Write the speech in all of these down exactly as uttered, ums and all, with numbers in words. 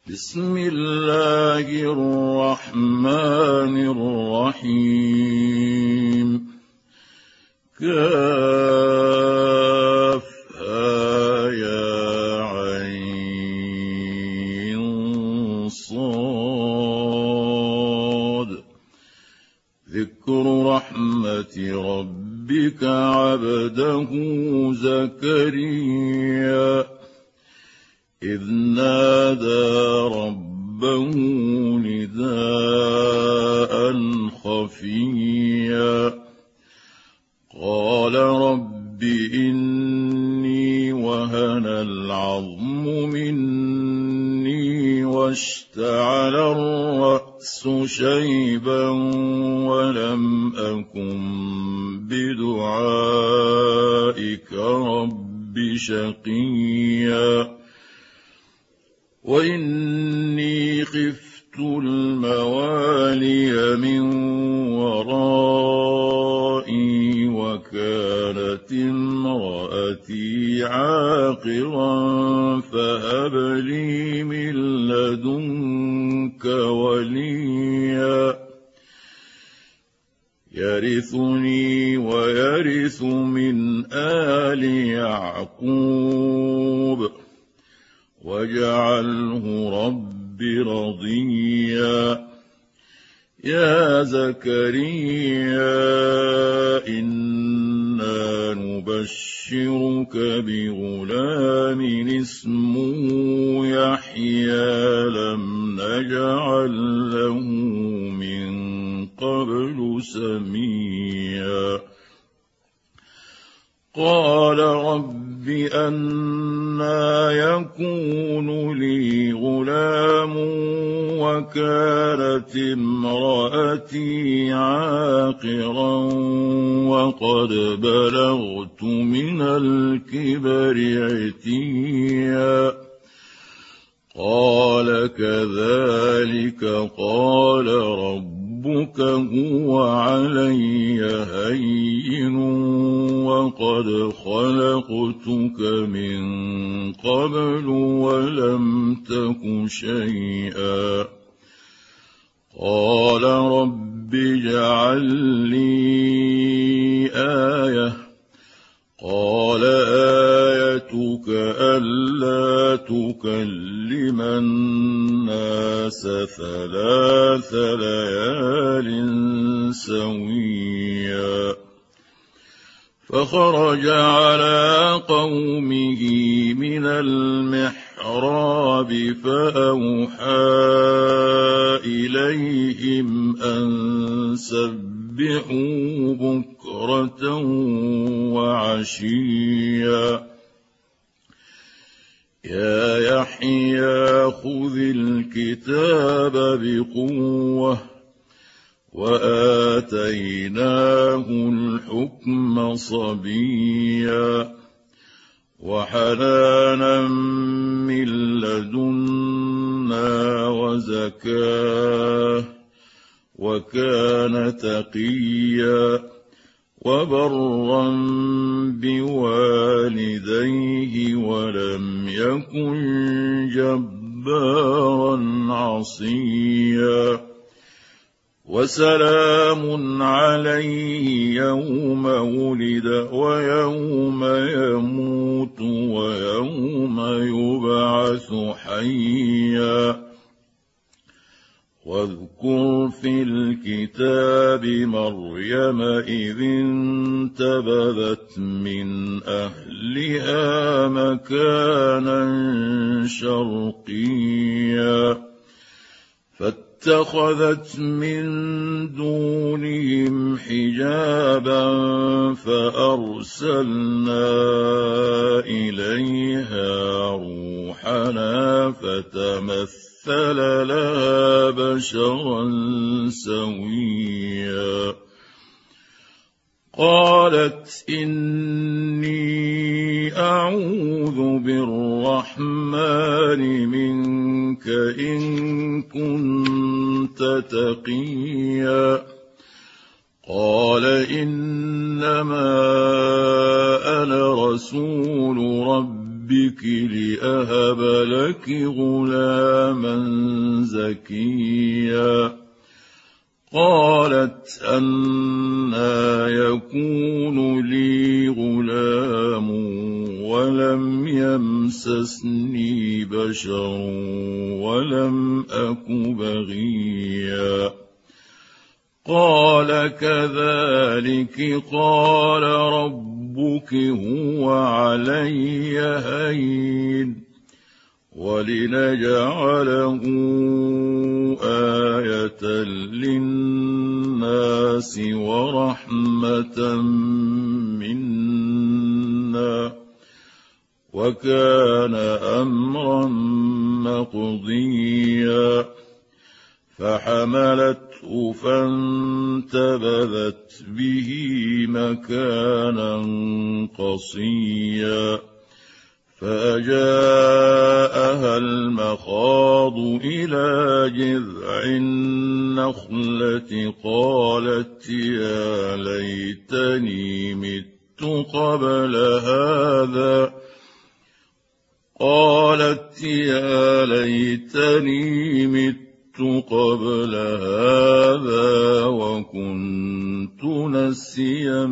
بسم الله الرحمن الرحيم. كافها يا عين صاد. ذكر رحمة ربك عبده زكريا إذ نادى ربه نداء خفيا قال رب إني وهن العظم مني واشتعل الرأس شيبا ولم أكن بدعائك رب شقيا وإني خفت الموالي من ورائي وكانت امرأتي عاقرا فهب لي من لدنك وليا يرثني ويرث من آل يعقوب واجعله رب رضيا. يا زكريا إنا نبشرك بغلام اسمه يحيى لم نجعل له من قبل سميا. قال رب أنى يكون لي غلام وكانت امرأتي عاقرا وقد بلغت من الكبر عتيا. قال كذلك قال ربك هو علي هين وقد خلقتك من قبل ولم تك شيئا. قال رب اجعل لي آية. قال آيتك ألا تكلم الناس ثلاث ليال سويا. فخرج على قومه من المحراب فأوحى إليهم أن سبحوا بكرة وعشيا. يا يحيى خذ الكتاب بقوة وآتيناه الحكم صبيا وحنانا من لدنا وزكاة وكان تقيا وبرا بوالديه ولم يكن جبارا عصيا. وسلام عليه يوم ولد ويوم يموت ويوم يبعث حيا. واذكر في الكتاب مريم إذ انتبذت من أهلها مكانا شرقيا فاتخذت من دونهم حجابا فأرسلنا إليها روحنا فتمثل لها بشرا سويا. قالت إني أعوذ بالرحمن منك إن كنت تقيا. قال إنما أنا رسول ربك ربك لأهب لك غلاما زكيا قالت أنى يكون لي غلام ولم يمسسني بشر ولم أك بغيا قال كذلك قال ربك هو علي هين ولنجعله آية للناس ورحمة منا وكان أمرا مقضيا فحملته فانتبذت به مكانا قصيا فأجاءها المخاض إلى جذع النخلة قالت يا ليتني مت قبل هذا قالت يا ليتني مت قبل هذا وكنت نسيا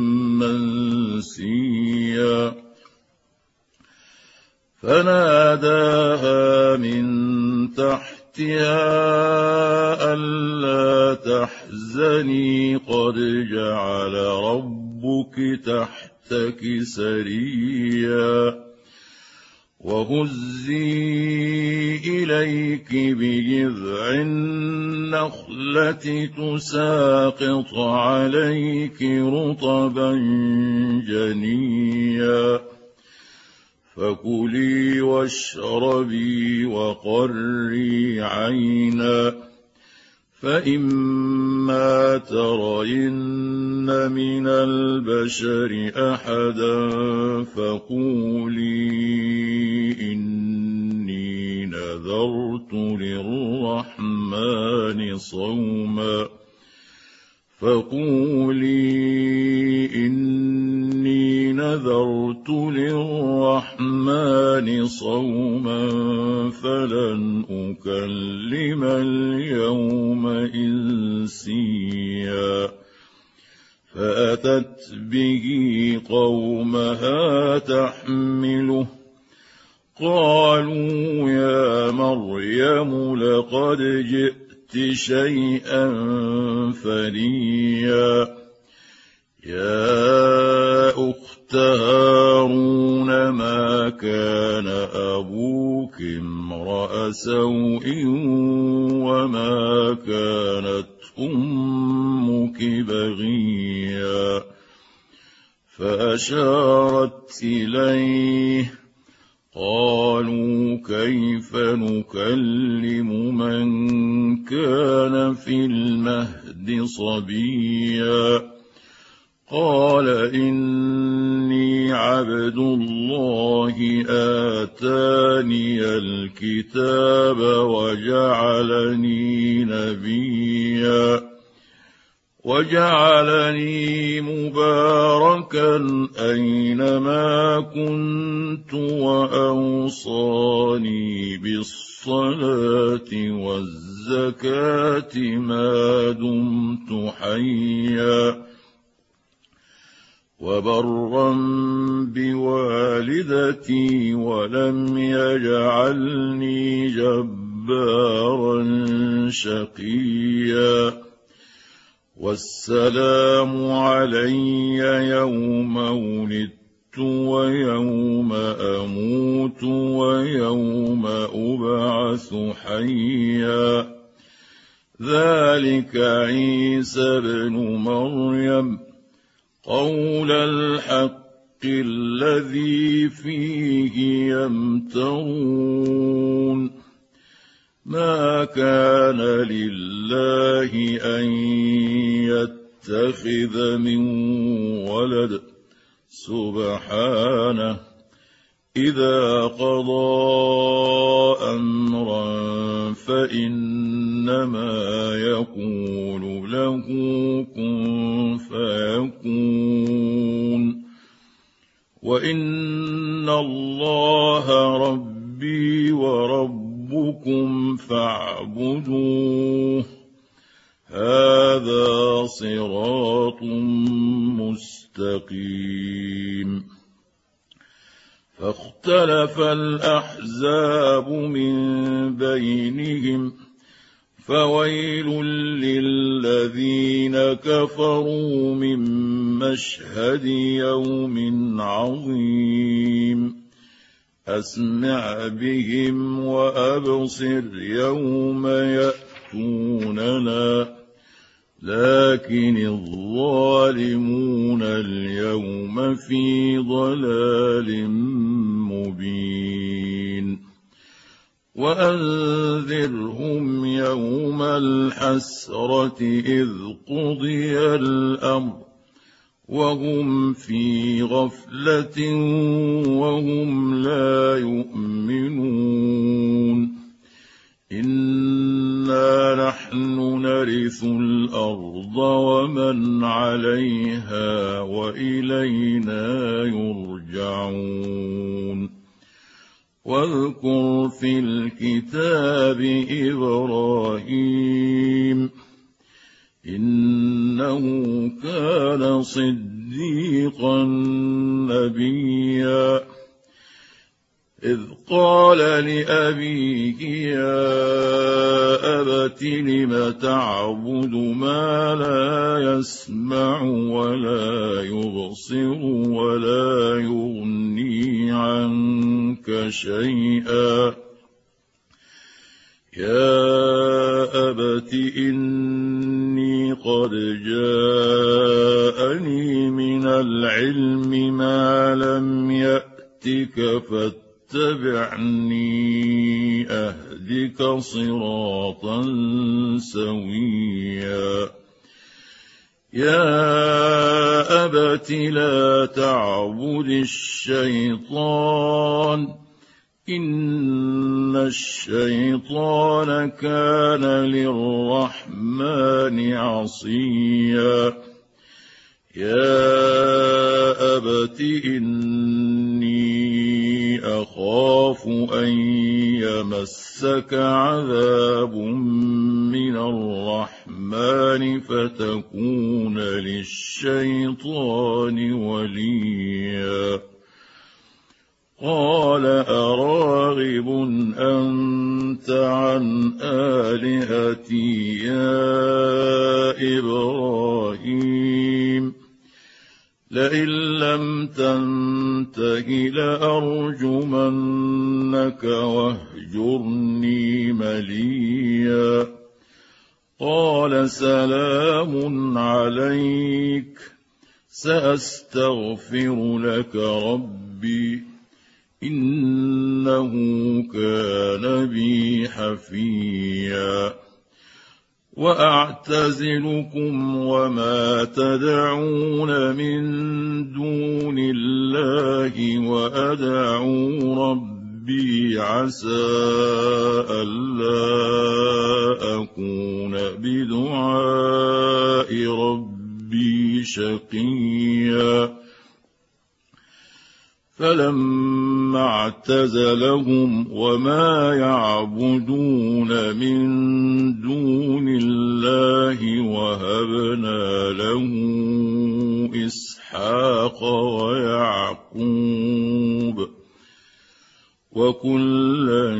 منسيا فناداها من تحتها ألا تحزني قد جعل ربك تحتك سريا وهزي إليك بجذع النخلة تساقط عليك رطبا جنيا فكلي واشربي وقري عينا فإما ترين من البشر أحدا فقولي إني نذرت للرحمن صوما فقولي إني نذرت للرحمن صوما فلن أكلم اليوم إنسيا فأتت به قومها تحمله قالوا يا مريم لقد جئت شيئا فريا يا أخت هارون ما كان أبوك امرأ سوء وما كانت أمك بغيا فأشارت إليه قالوا كيف نكلم من كان في المهد صبيا قال إني عبد الله آتاني الكتاب وجعلني نبيا وجعلني مباركا أينما كنت وأوصاني بالصلاة والزكاة ما دمت حيا وبرا بوالدتي ولم يجعلني جبارا شقيا والسلام علي يوم ولدت ويوم أموت ويوم أبعث حيا ذلك عيسى بن مريم قول الحق الذي فيه يمترون ما كان لله أن يتخذ من ولد سبحانه إذا قضى أمرا فإنما يقول له كن فيكون وإن الله ربي وربكم فاعبدوه هذا صراط مستقيم. فاختلف الأحزاب من بينهم فويل للذين كفروا من مشهد يوم عظيم. أسمع بهم وأبصر يوم يأتوننا لكن الظالمون اليوم في ضلال مبين. وأنذرهم يوم الحسرة إذ قضي الأمر وهم في غفلة وهم لا يؤمنون. إنا نحن نرث الأرض ومن عليها وإلينا يرجعون. واذكر في الكتاب إبراهيم إنه كان صديقا نبيا إذ قال لأبيه يا أبت لم تعبد ما لا يسمع ولا يبصر ولا يغني عنك شيئا يا أبت إني قد جاءني من العلم ما لم يأتك فاتبعني أهدك صراطا سويا. يا أبت لا تعبد الشيطان إن الشيطان كان للرحمن عصيا. يا أبت إني أخاف أن يمسك عذاب من الرحمن فتكون للشيطان وليا. قال أراغب أنت عن آلهتي يا إبراهيم لئن لم تنته لأرجمنك واهجرني مليا. قال سلام عليك سأستغفر لك ربي إنه كان بي حفيا. وأعتزلكم وما تدعون من دون الله وأدعو ربي عسى ألا أكون بدعاء ربي شقيا. فلما اعتزلهم وما يعبدون من دون الله وهبنا له إسحاق ويعقوب وكلا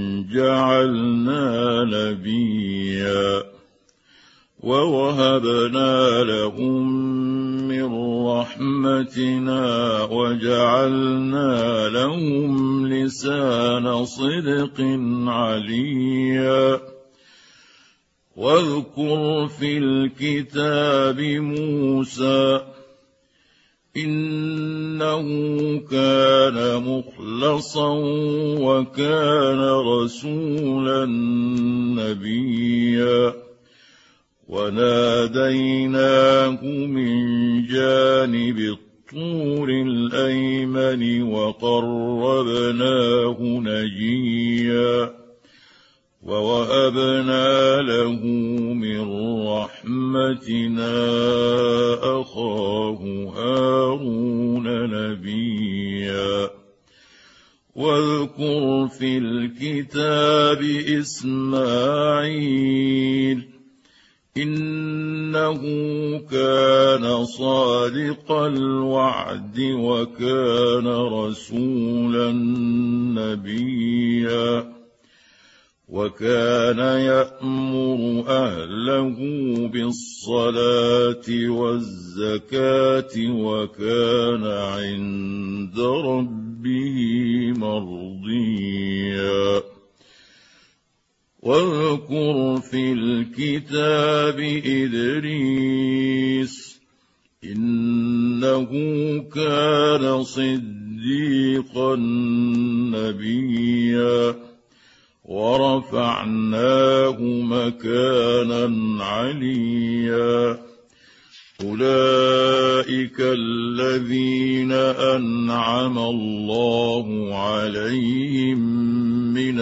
جعلنا نبيا ووهبنا لهم من رحمتنا وجعلنا لهم لسان صدق عليا. واذكر في الكتاب موسى إنه كان مخلصا وكان رسولا نبيا. وناديناه من جانب الطور الأيمن وقربناه نجيا. ووهبنا له من رحمتنا أخاه هارون نبيا. واذكر في الكتاب إسماعيل إنه كان صادق الوعد وكان رسولا نبيا وكان يأمر أهله بالصلاة والزكاة وكان عند ربه مرضيا واذكر في الكتاب إدريس إنه كان صديقا نبيا ورفعناه مكانا عليا أولئك الذين أنعم الله عليهم من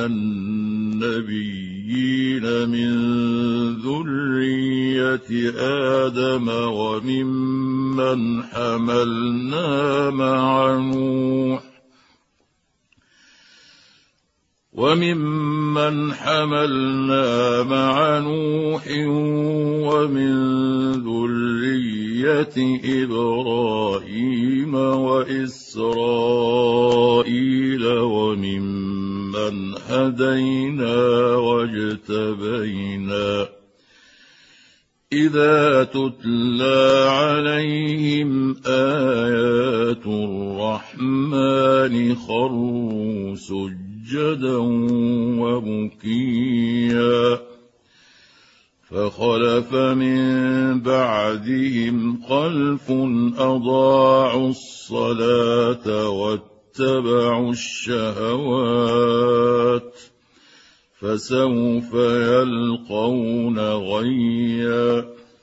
النبيين من ذرية آدم وممن حملنا مع نوح وممن حملنا مع نوح ومن ذرية إبراهيم وإسرائيل وممن هدينا واجتبينا إذا تتلى عليهم آيات الرحمن خروا سجدا وبكيا فخلف من بعدهم خلف أضاعوا الصلاة واتبعوا الشهوات فسوف يلقون غيا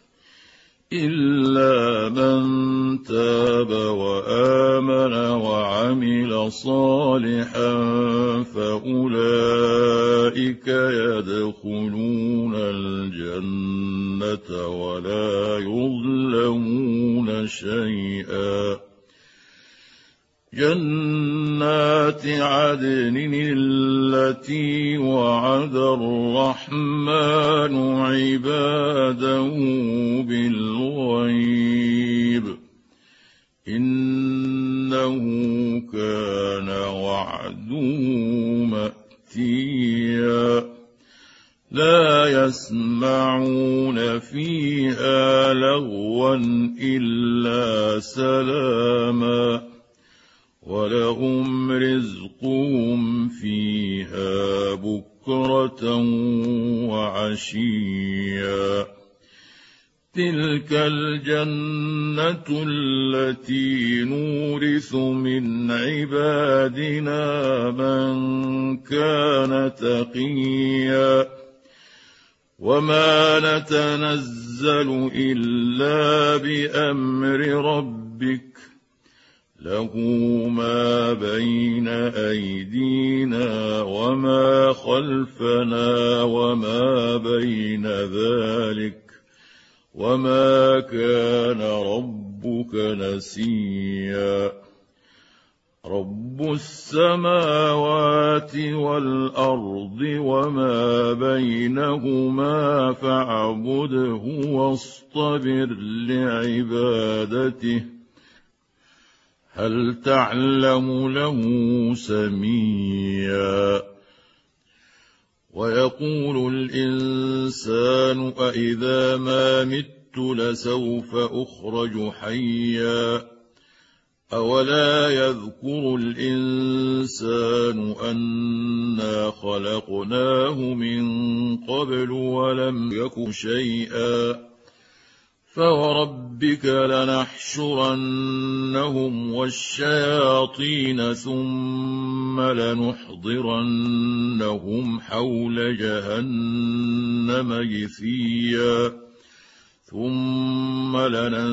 إلا من تاب وآمن وعمل صالحا فأولئك يدخلون الجنة ولا يظلمون شيئا جنات عدن التي وعد الرحمن عباده بالغيب إنه كان وعده مأتيا لا يسمعون فيها لغوا إلا سلاما ولهم رزقهم فيها بكرة وعشيا تلك الجنة التي نورث من عبادنا من كان تقيا وما نتنزل إلا بأمر ربك له ما بين أيدينا وما خلفنا وما بين ذلك وما كان ربك نسيا رب السماوات والأرض وما بينهما فاعبده واصطبر لعبادته هل تعلم له سميا ويقول الإنسان أإذا ما مت لسوف أخرج حيا أولا يذكر الإنسان أنا خلقناه من قبل ولم يك شيئا فوربك لنحشرنهم والشياطين ثم لنحضرنهم حول جهنم جثيا ثم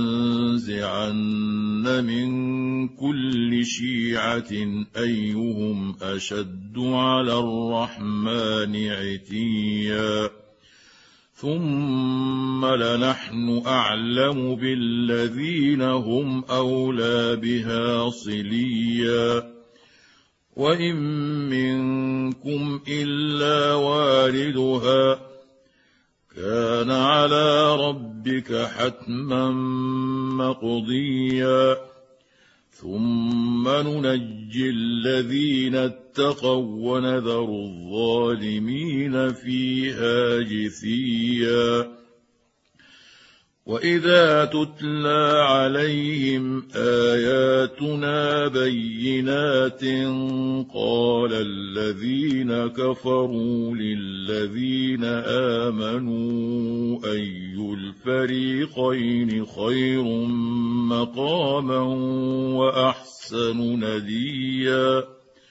لننزعن من كل شيعة أيهم أشد على الرحمن عتيا ثم لنحن أعلم بالذين هم أولى بها صليا وإن منكم إلا واردها كان على ربك حتما مقضيا ثم ننجي الذين اتقوا ونذر الظالمين فيها جثيا وإذا تتلى عليهم آياتنا بينات قال الذين كفروا للذين آمنوا أي الفريقين خير مقاما وأحسن نديا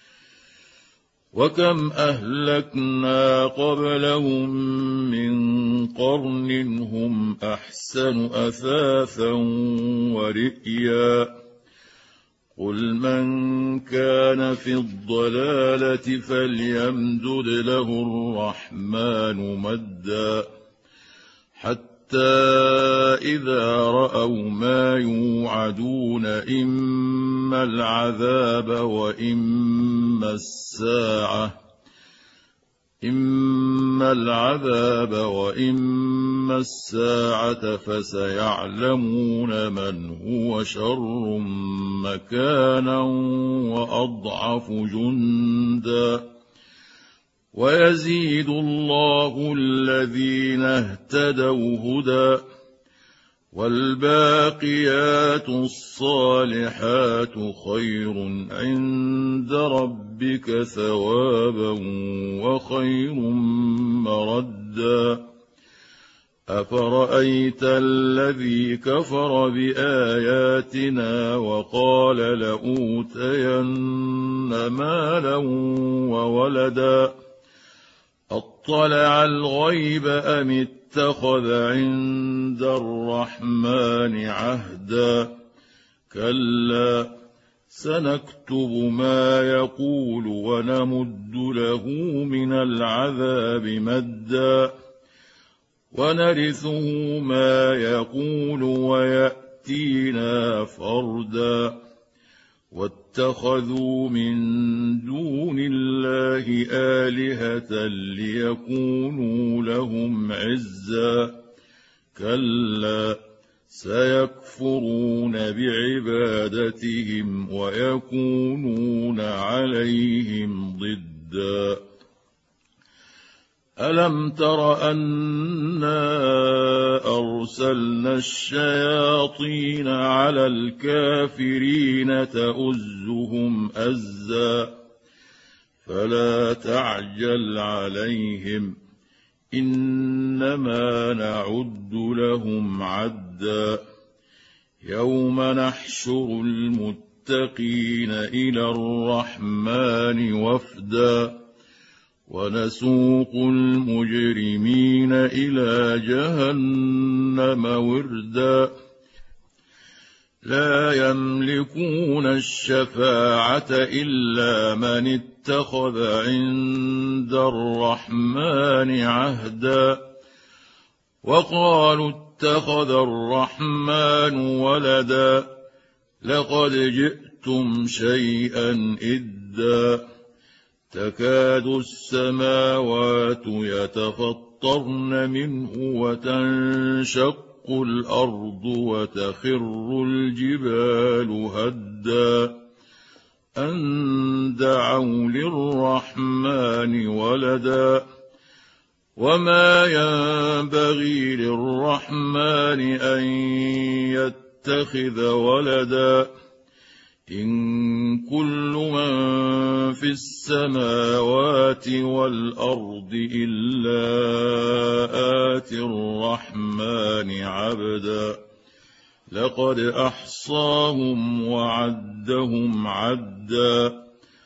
وكم أهلكنا قبلهم من قرن هم أحسن أثاثا ورئيا قل من كان في الضلالة فليمدد له الرحمن مدا حتى إذا رأوا ما يوعدون إما العذاب وإما الساعة إما العذاب وإما الساعة فسيعلمون من هو شر مكانا وأضعف جندا ويزيد الله الذين اهتدوا هدى والباقيات الصالحات خير عند ربك ثوابا وخير مردا أفرأيت الذي كفر بآياتنا وقال لأوتين مالا وولدا أطلع الغيب أم اتخذ عند الرحمن عهدا كلا سنكتب ما يقول ونمد له من العذاب مدا ونرثه ما يقول ويأتينا فردا واتخذوا من دون الله آلهة ليكونوا لهم عزا كلا سيكفرون بعبادتهم ويكونون عليهم ضدا ألم تر أنا أرسلنا الشياطين على الكافرين تؤزهم أزا فلا تعجل عليهم إنما نعد لهم عدا يوم نحشر المتقين إلى الرحمن وفدا ونسوق المجرمين إلى جهنم وردا لا يملكون الشفاعة إلا من اتخذ عند الرحمن عهدا وقالوا اتخذ الرحمن ولدا لقد جئتم شيئا إدا تكاد السماوات يتفطرن منه وتنشق الأرض وتخر الجبال هدا أن دعوا للرحمن ولدا وما ينبغي للرحمن أن يتخذ ولدا إن كل من في السماوات والأرض إلا آتي الرحمن عبدا لقد أحصاهم وعدهم عدا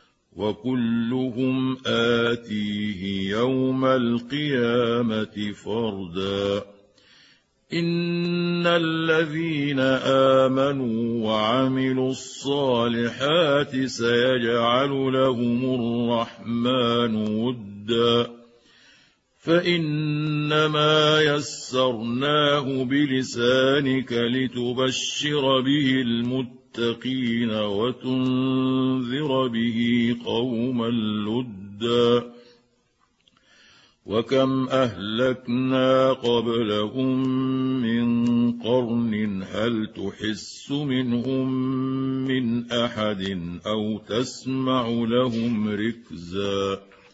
وكلهم آتيه يوم القيامة فردا إن الذين آمنوا وعملوا الصالحات سيجعل لهم الرحمن ودا فإنما يسرناه بلسانك لتبشر به المتقين للمتقين وتنذر به قوما لدا وكم أهلكنا قبلهم من قرن هل تحس منهم من أحد أو تسمع لهم ركزا